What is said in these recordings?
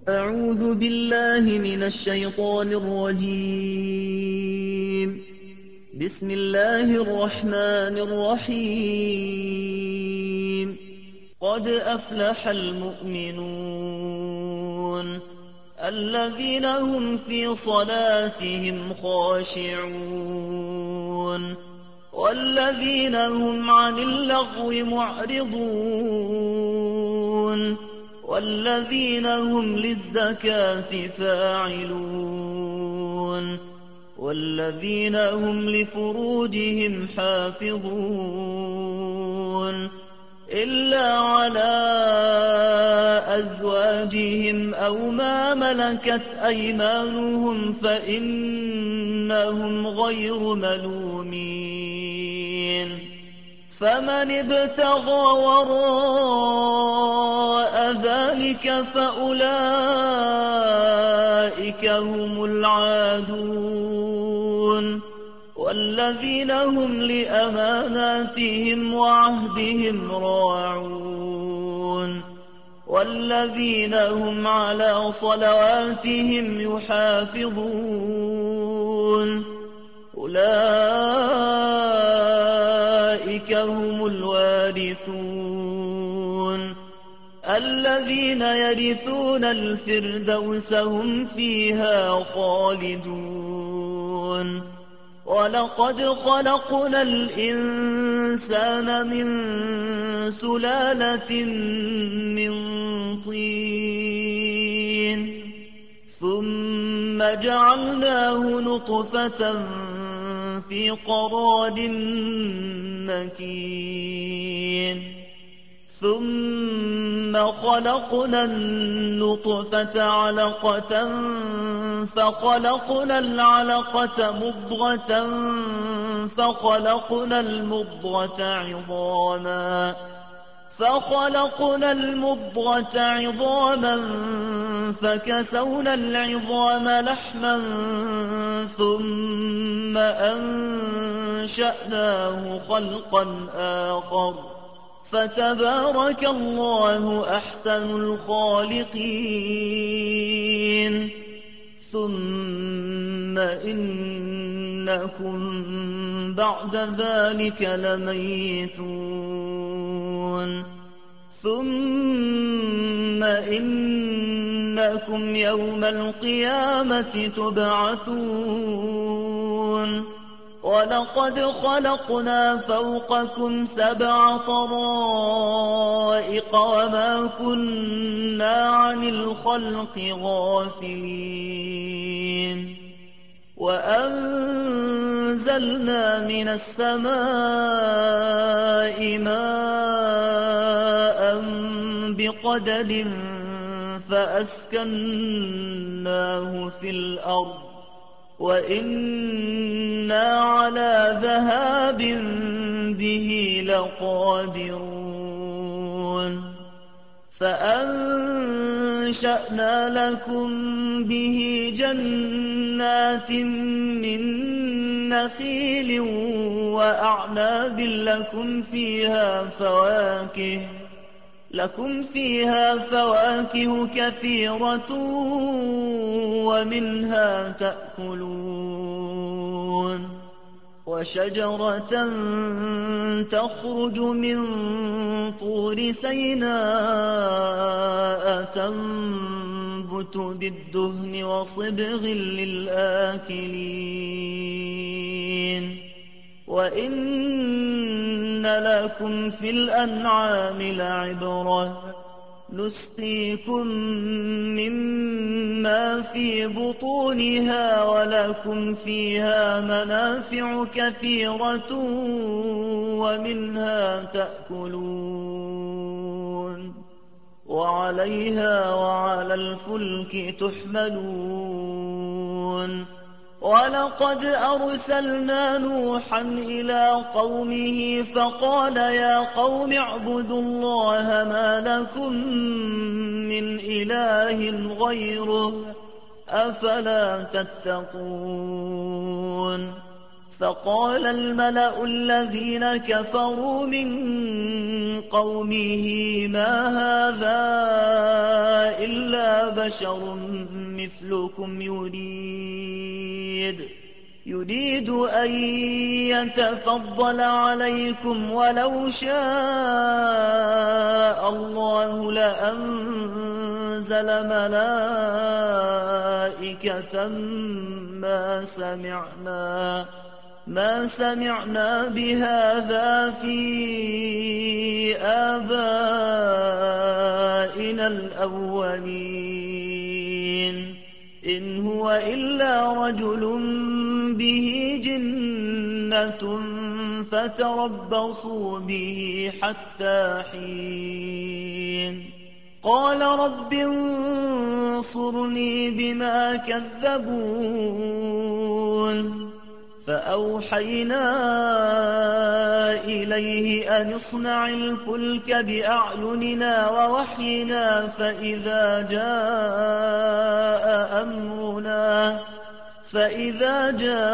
أعوذ بالله من الشيطان الرجيم. بسم الله الرحمن الرحيم. قد أفلح المؤمنون الذين هم في صلاتهم خاشعون والذين هم عن اللغو معرضون والذين هم للزكاة فاعلون والذين هم لفروجهم حافظون إلا على أزواجهم أو ما ملكت أيمانهم فإنهم غير ملومين فمن ابتغى وراء ذلك فأولئك هم العادون والذين هم لأماناتهم وعهدهم راعون والذين هم على صلواتهم يحافظون أولئك هم الوارثون الذين يرثون الفردوس هم فيها خالدون ولقد خلقنا الإنسان من سلالة من طين ثم جعلناه نطفة في قرار مكين ثم خلقنا النطفة علقة فخلقنا العلقة مضغة فخلقنا المضغة عظاما فكسونا العظام لحما ثم أنشأناه خلقا آخر فتبارك الله أحسن الخالقين ثم إنكم بعد ذلك لميتون ثم إنكم يوم القيامة تبعثون ولقد خلقنا فوقكم 7 طرائق وما كنا عن الخلق غافلين وأنزلنا من السماء ماء بقدر فأسكناه في الأرض وإنا على ذهاب به لقادرون فأنشأنا لكم به جنات من نخيل وأعناب لكم فيها فواكه كثيرة ومنها تأكلون وشجرة تخرج من طور سيناء تنبت بالدهن وصبغ للآكلين وإن لكم في الأنعام لعبرة نسقيكم مما في بطونها ولكم فيها منافع كثيرة ومنها تأكلون وعليها وعلى الفلك تحملون ولقد أرسلنا نوحا إلى قومه فقال يا قوم اعبدوا الله ما لكم من إله غيره أفلا تتقون فقال الملأ الذين كفروا من قومه ما هذا إلا بشر مثلكم يريد أن يتفضل عليكم ولو شاء الله لأنزل ملائكة ما سمعنا بهذا في آبائنا الأولين إن هو إلا رجل به جنة فتربصوا به حتى حين قال رب انصرني بما كذبون فأوحينا إليه أن اصنع الفلك بأعيننا ووحينا فإذا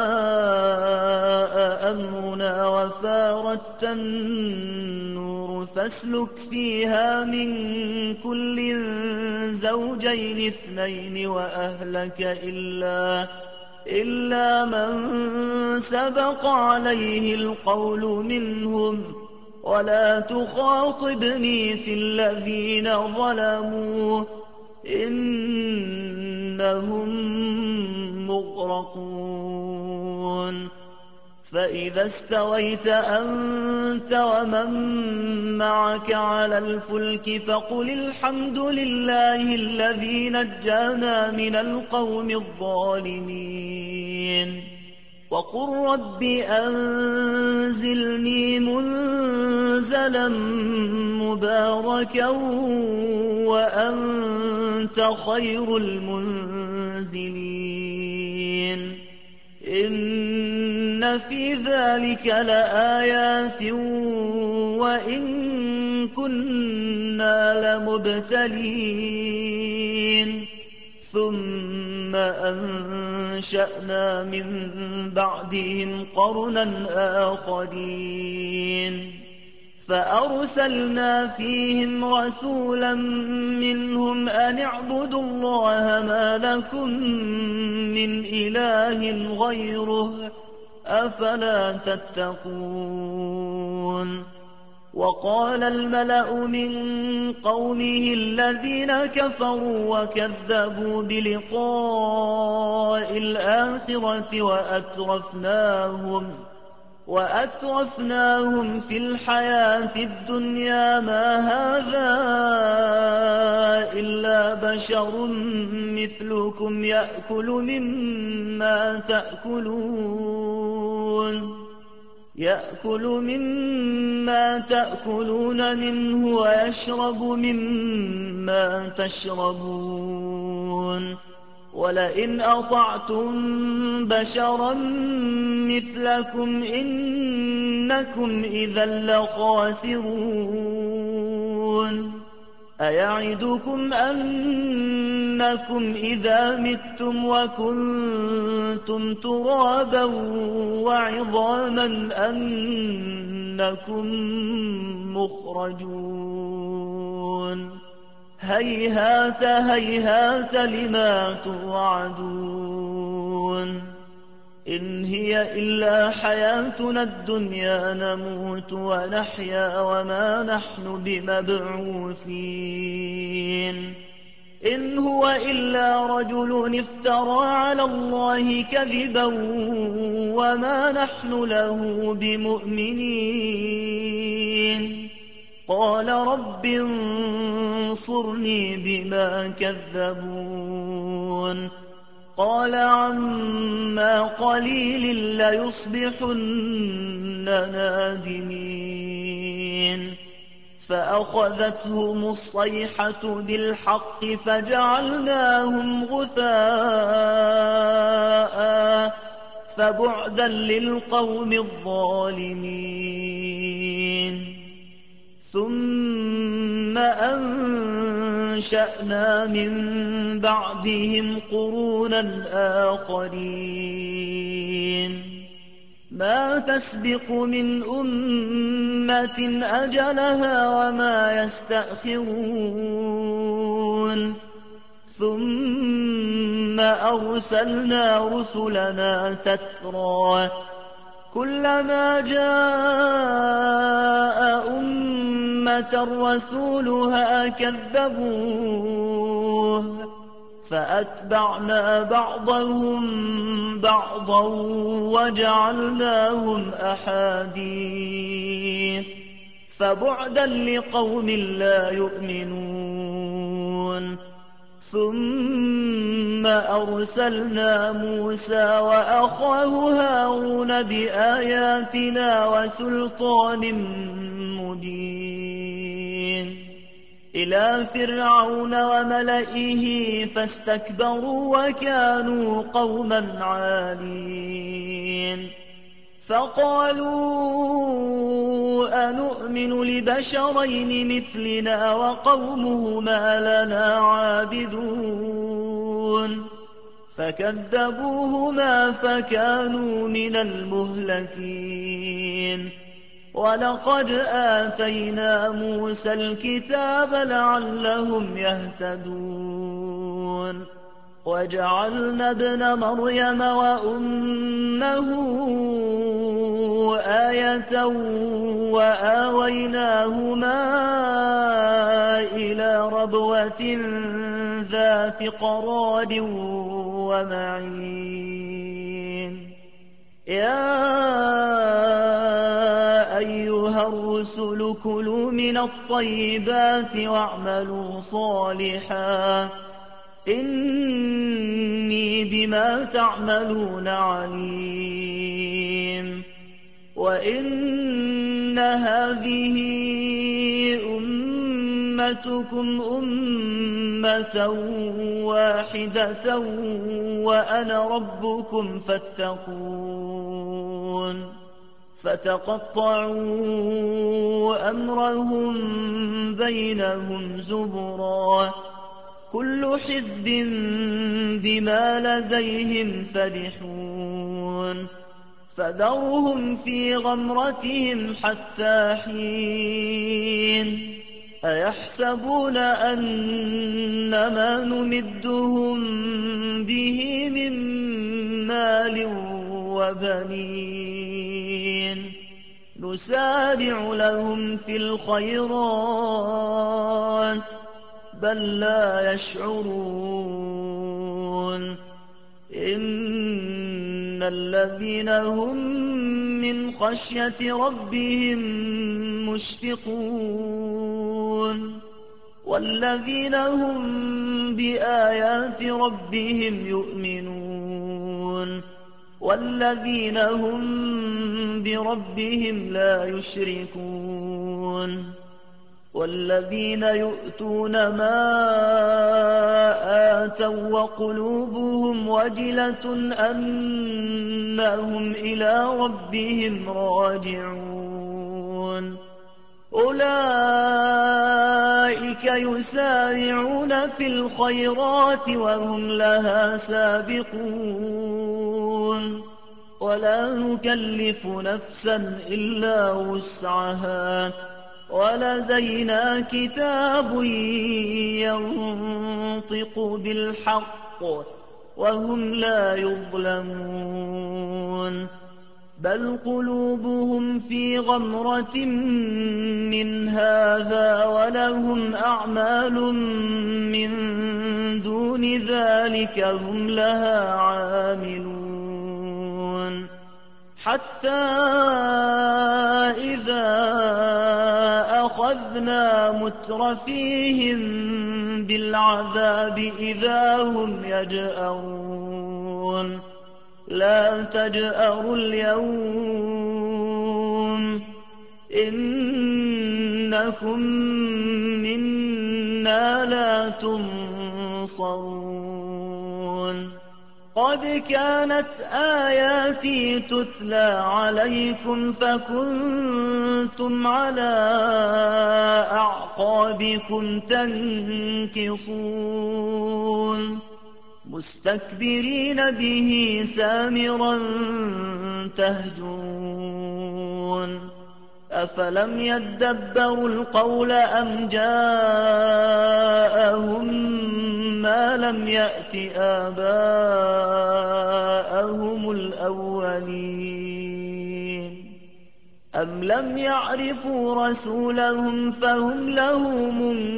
جاء أمرنا وفاردت النور فاسلك فيها من كل زوجين اثنين وأهلك إلا من سبق عليه القول منهم ولا تخاطبني في الذين ظلموا إنهم مغرقون فإذا استويت أنت ومن معك على الفلك فقل الحمد لله الذي نجانا من القوم الظالمين وقل رب أنزلني منزلا مباركا وأنت خير المنزلين إن في ذلك لآيات وإن كنا لمبتلين ثم أنشأنا من بعدهم قرنا آخرين فأرسلنا فيهم رسولا منهم أن اعبدوا الله ما لكم من إله غيره أفلا تتقون وقال الملأ من قومه الذين كفروا وكذبوا بلقاء الآخرة وأترفناهم في الحياة الدنيا ما هذا إلا بشر مثلكم يأكل مما تأكلون منه ويشرب مما تشربون ولئن أطعتم بشرا مثلكم إنكم إذا لخاسرون أيعدكم أنكم إذا متم وكنتم ترابا وعظاما أنكم مخرجون هيهات هيهات لما توعدون إن هي إلا حياتنا الدنيا نموت ونحيا وما نحن بمبعوثين إن هو إلا رجل افترى على الله كذبا وما نحن له بمؤمنين قال رب انصرني بما كذبون قال عما قليل ليصبحن نادمين فأخذتهم الصيحة بالحق فجعلناهم غثاء فبعدا للقوم الظالمين ثم أنشأنا من بعدهم قرونا آخرين ما تسبق من أمة أجلها وما يستأخرون ثم أرسلنا رسلنا تترى كلما جاء أمة رسولها كذبوه فأتبعنا بعضهم بعضا وجعلناهم أحاديث فبعدا لقوم لا يؤمنون ثم أرسلنا موسى وأخاه هارون بآياتنا وسلطان مبين إلى فرعون وملئه فاستكبروا وكانوا قوما عالين فقالوا أنؤمن لبشرين مثلنا وقومهما لنا عابدون فكذبوهما فكانوا من المهلكين ولقد آتينا موسى الكتاب لعلهم يهتدون وجعلنا ابن مريم وأمه آية وآويناهما إلى ربوة ذات قرار ومعين يا أيها الرسل كلوا من الطيبات واعملوا صالحا إني بما تعملون عليم وإن هذه أمتكم أمة واحدة وأنا ربكم فاتقون فتقطعوا أمرهم بينهم زبرا كل حزب بما لديهم فرحون فذرهم في غمرتهم حتى حين أيحسبون أن ما نمدهم به من مال وبنين نسارع لهم في الخيرات بل لا يشعرون إن الذين هم من خشية ربهم مشفقون والذين هم بآيات ربهم يؤمنون والذين هم بربهم لا يشركون والذين يؤتون ما آتوا وقلوبهم وجلة أنهم إلى ربهم راجعون أولئك يسارعون في الخيرات وهم لها سابقون ولا نكلف نفسا إلا وسعها ولدينا كتاب ينطق بالحق وهم لا يظلمون بل قلوبهم في غمرة من هذا ولهم أعمال من دون ذلك هم لها عاملون حتى إذا أخذنا مترفيهم بالعذاب إذا هم يجأرون لا تجأروا اليوم إنكم منا لا تنصرون قد كانت آياتي تتلى عليكم فكنتم على أعقابكم تنكصون مستكبرين به سامرا تهجرون أفلم يدبروا القول أم جاءهم ما لم يأت آباءهم الأولين أم لم يعرفوا رسولهم فهم له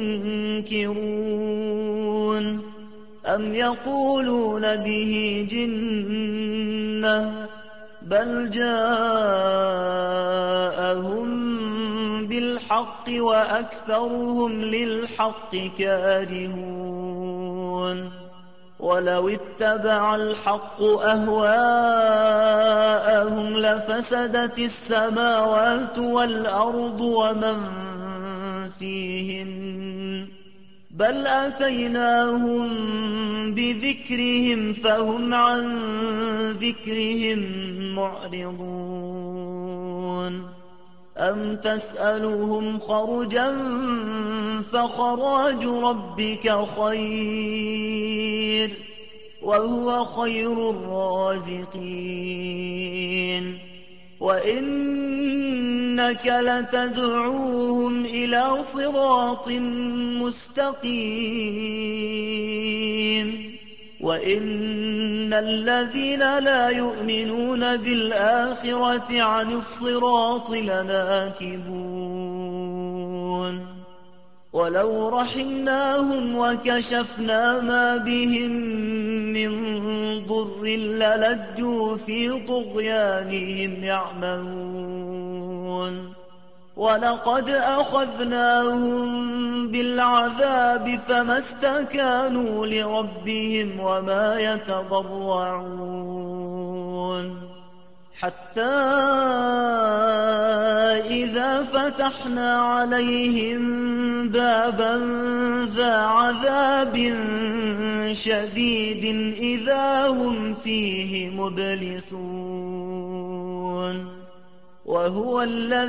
منكرون أم يقولون به جنة بل جاءهم بالحق وأكثرهم للحق كارهون ولو اتبع الحق أهواءهم لفسدت السماوات والأرض ومن فيهن بل أتيناهم بذكرهم فهم عن ذكرهم معرضون أم تسألهم خرجا فخراج ربك خير وهو خير الرازقين وإنك لتدعوهم إلى صراط مستقيم وإن الذين لا يؤمنون بالآخرة عن الصراط لناكبون ولو رحمناهم وكشفنا ما بهم من ضر للجوا في طغيانهم يعمهون ولقد أخذناهم بالعذاب فما استكانوا لربهم وما يتضرعون حتى إذا فتحنا عليهم بابا ذا عذاب شديد إذا هم فيه مبلسون وهو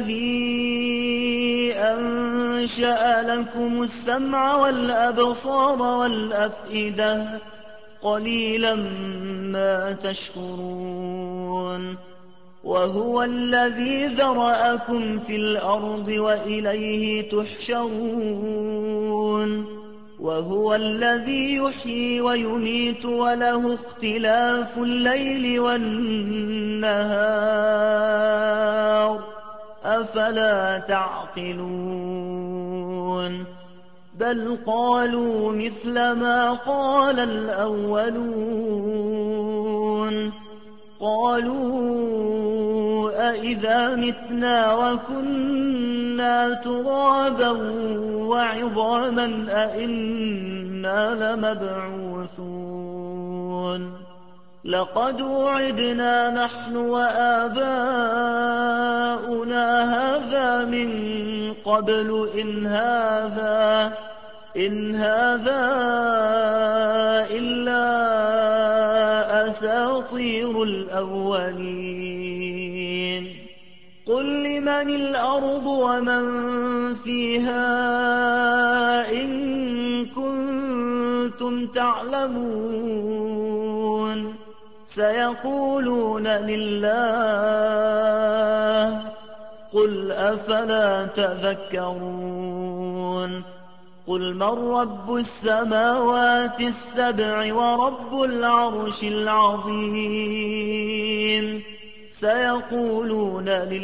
الذي أنشأ لكم السمع والأبصار والأفئدة قليلا ما تشكرون وهو الذي ذرأكم في الأرض وإليه تحشرون وهو الذي يحيي ويميت وله اختلاف الليل والنهار أفلا تعقلون بل قالوا مثل ما قال الأولون قالوا أئذا متنا وكنا ترابا وعظاما أئنا لمبعوثون لقد وعدنا نحن وآباؤنا هذا من قبل إن هذا إلا أساطير الأولين قل لمن الأرض ومن فيها إن كنتم تعلمون سيقولون لله قل أفلا تذكرون قل من رب السماوات السبع ورب العرش العظيم سيقولون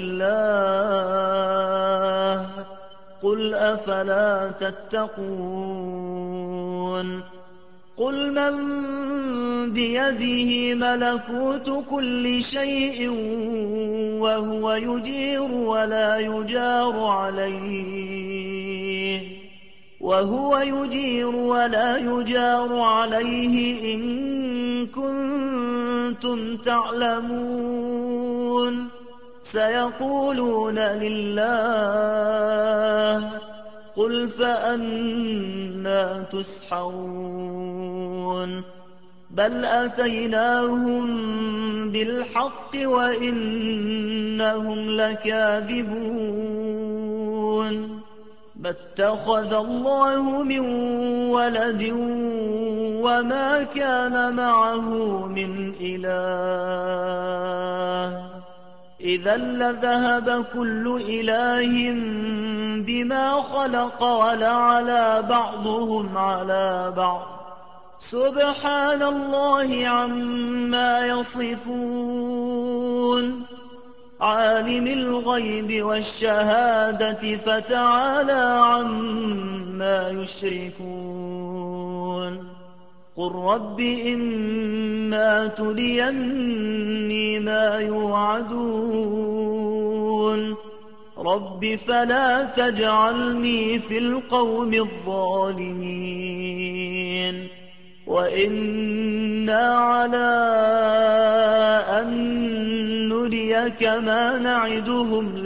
لله قل أفلا تتقون قل من بيده ملكوت كل شيء وهو يجير ولا يجار عليه إن كنتم تعلمون سيقولون لله قل فأنى تسحرون بل أتيناهم بالحق وإنهم لكاذبون ما اتخذ الله من ولد وما كان معه من إله إذا لذهب كل إله بما خلق ولعلى بعضهم على بعض سبحان الله عما يصفون عالم الغيب والشهادة فتعالى عما يشركون قل رب إما تريني ما يوعدون رب فلا تجعلني في القوم الظالمين وإنا على أن نريك ما نعدهم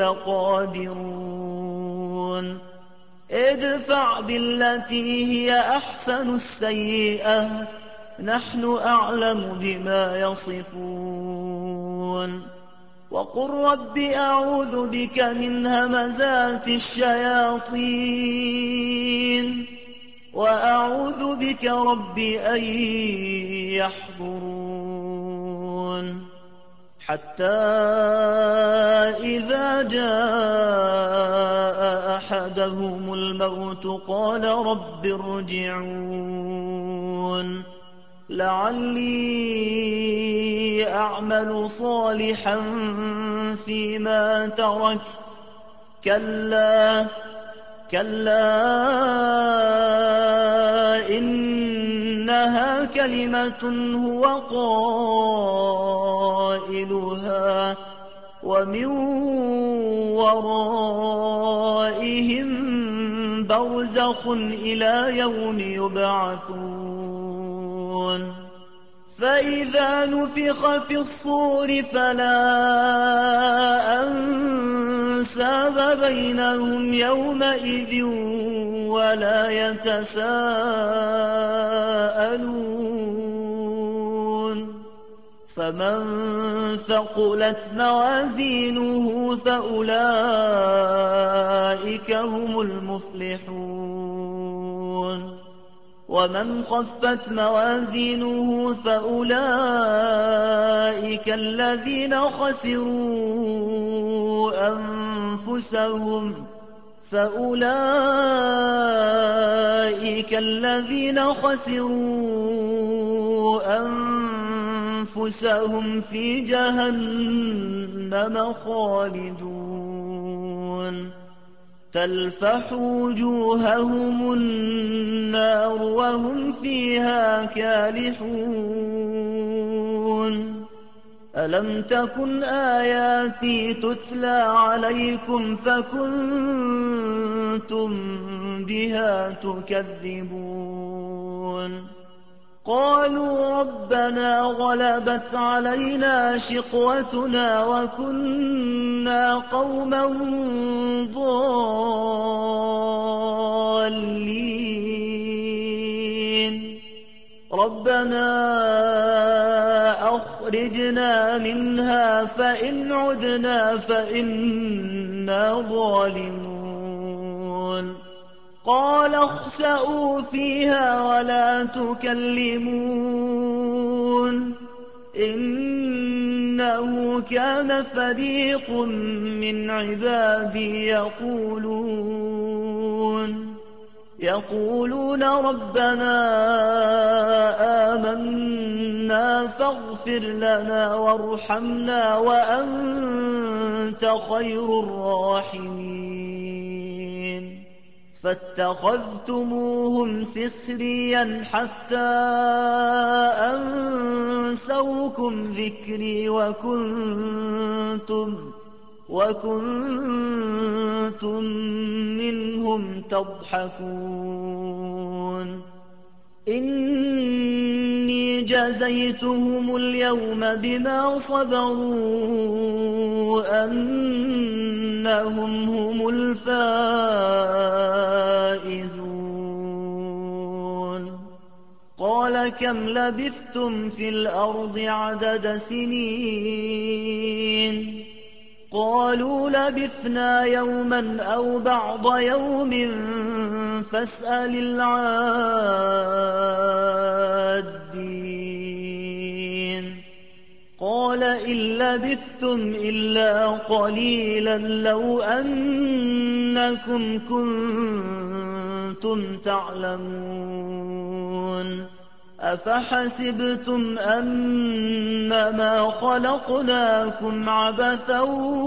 لقادرون ادفع بالتي هي أحسن السيئة نحن أعلم بما يصفون وقل رب أعوذ بك من همزات الشياطين وأعوذ بك رب أن يحضرون حتى إذا جاء أحدهم الموت قال رب ارجعون لعلي أعمل صالحا فيما تركت كلا إنها كلمة هو قائلها ومن ورائهم برزخ إلى يوم يبعثون فإذا نفخ في الصور فلا أنساب بينهم يومئذ ولا يتساءلون فمن ثقلت موازينه فأولئك هم المفلحون ومن خفت موازينه فأولئك الذين خسروا أنفسهم في جهنم خالدون تلفح وجوههم النار وهم فيها كالحون ألم تكن آياتي تتلى عليكم فكنتم بها تكذبون قالوا ربنا غلبت علينا شقوتنا وكنا قوما ضالين ربنا أخرجنا منها فإن عدنا فإنا ظالمون قال اخسئوا فيها ولا تكلمون إنه كان فريق من عبادي يقولون ربنا آمنا فاغفر لنا وارحمنا وأنت خير الراحمين فاتخذتموهم سخريا حتى أنسوكم ذكري وكنتم منهم تضحكون إني جزيتهم اليوم بما صبروا أنهم هم الفائزون قال كم لبثتم في الأرض عدد سنين قالوا لبثنا يوما أو بعض يوم فاسأل العادين قال إن لبثتم إلا قليلا لو أنكم كنتم تعلمون أفحسبتم أنما خلقناكم عبثا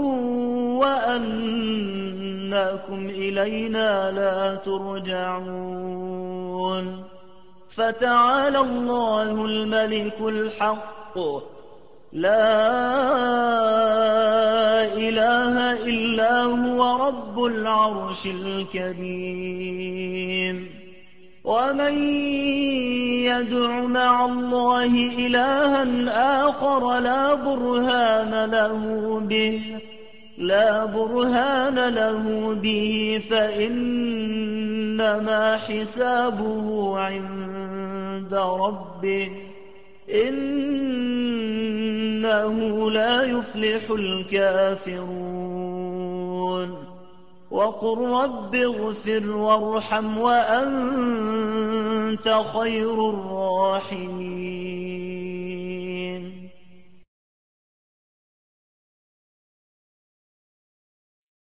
وأنكم إلينا لا ترجعون فتعالى الله الملك الحق لا إله إلا هو رب العرش الكريم ومن يدع مع الله إلها آخر لا برهان له به فإنما حسابه عند ربه إنه لا يفلح الكافرون وقل رب اغفر وارحم وأنت خير الراحمين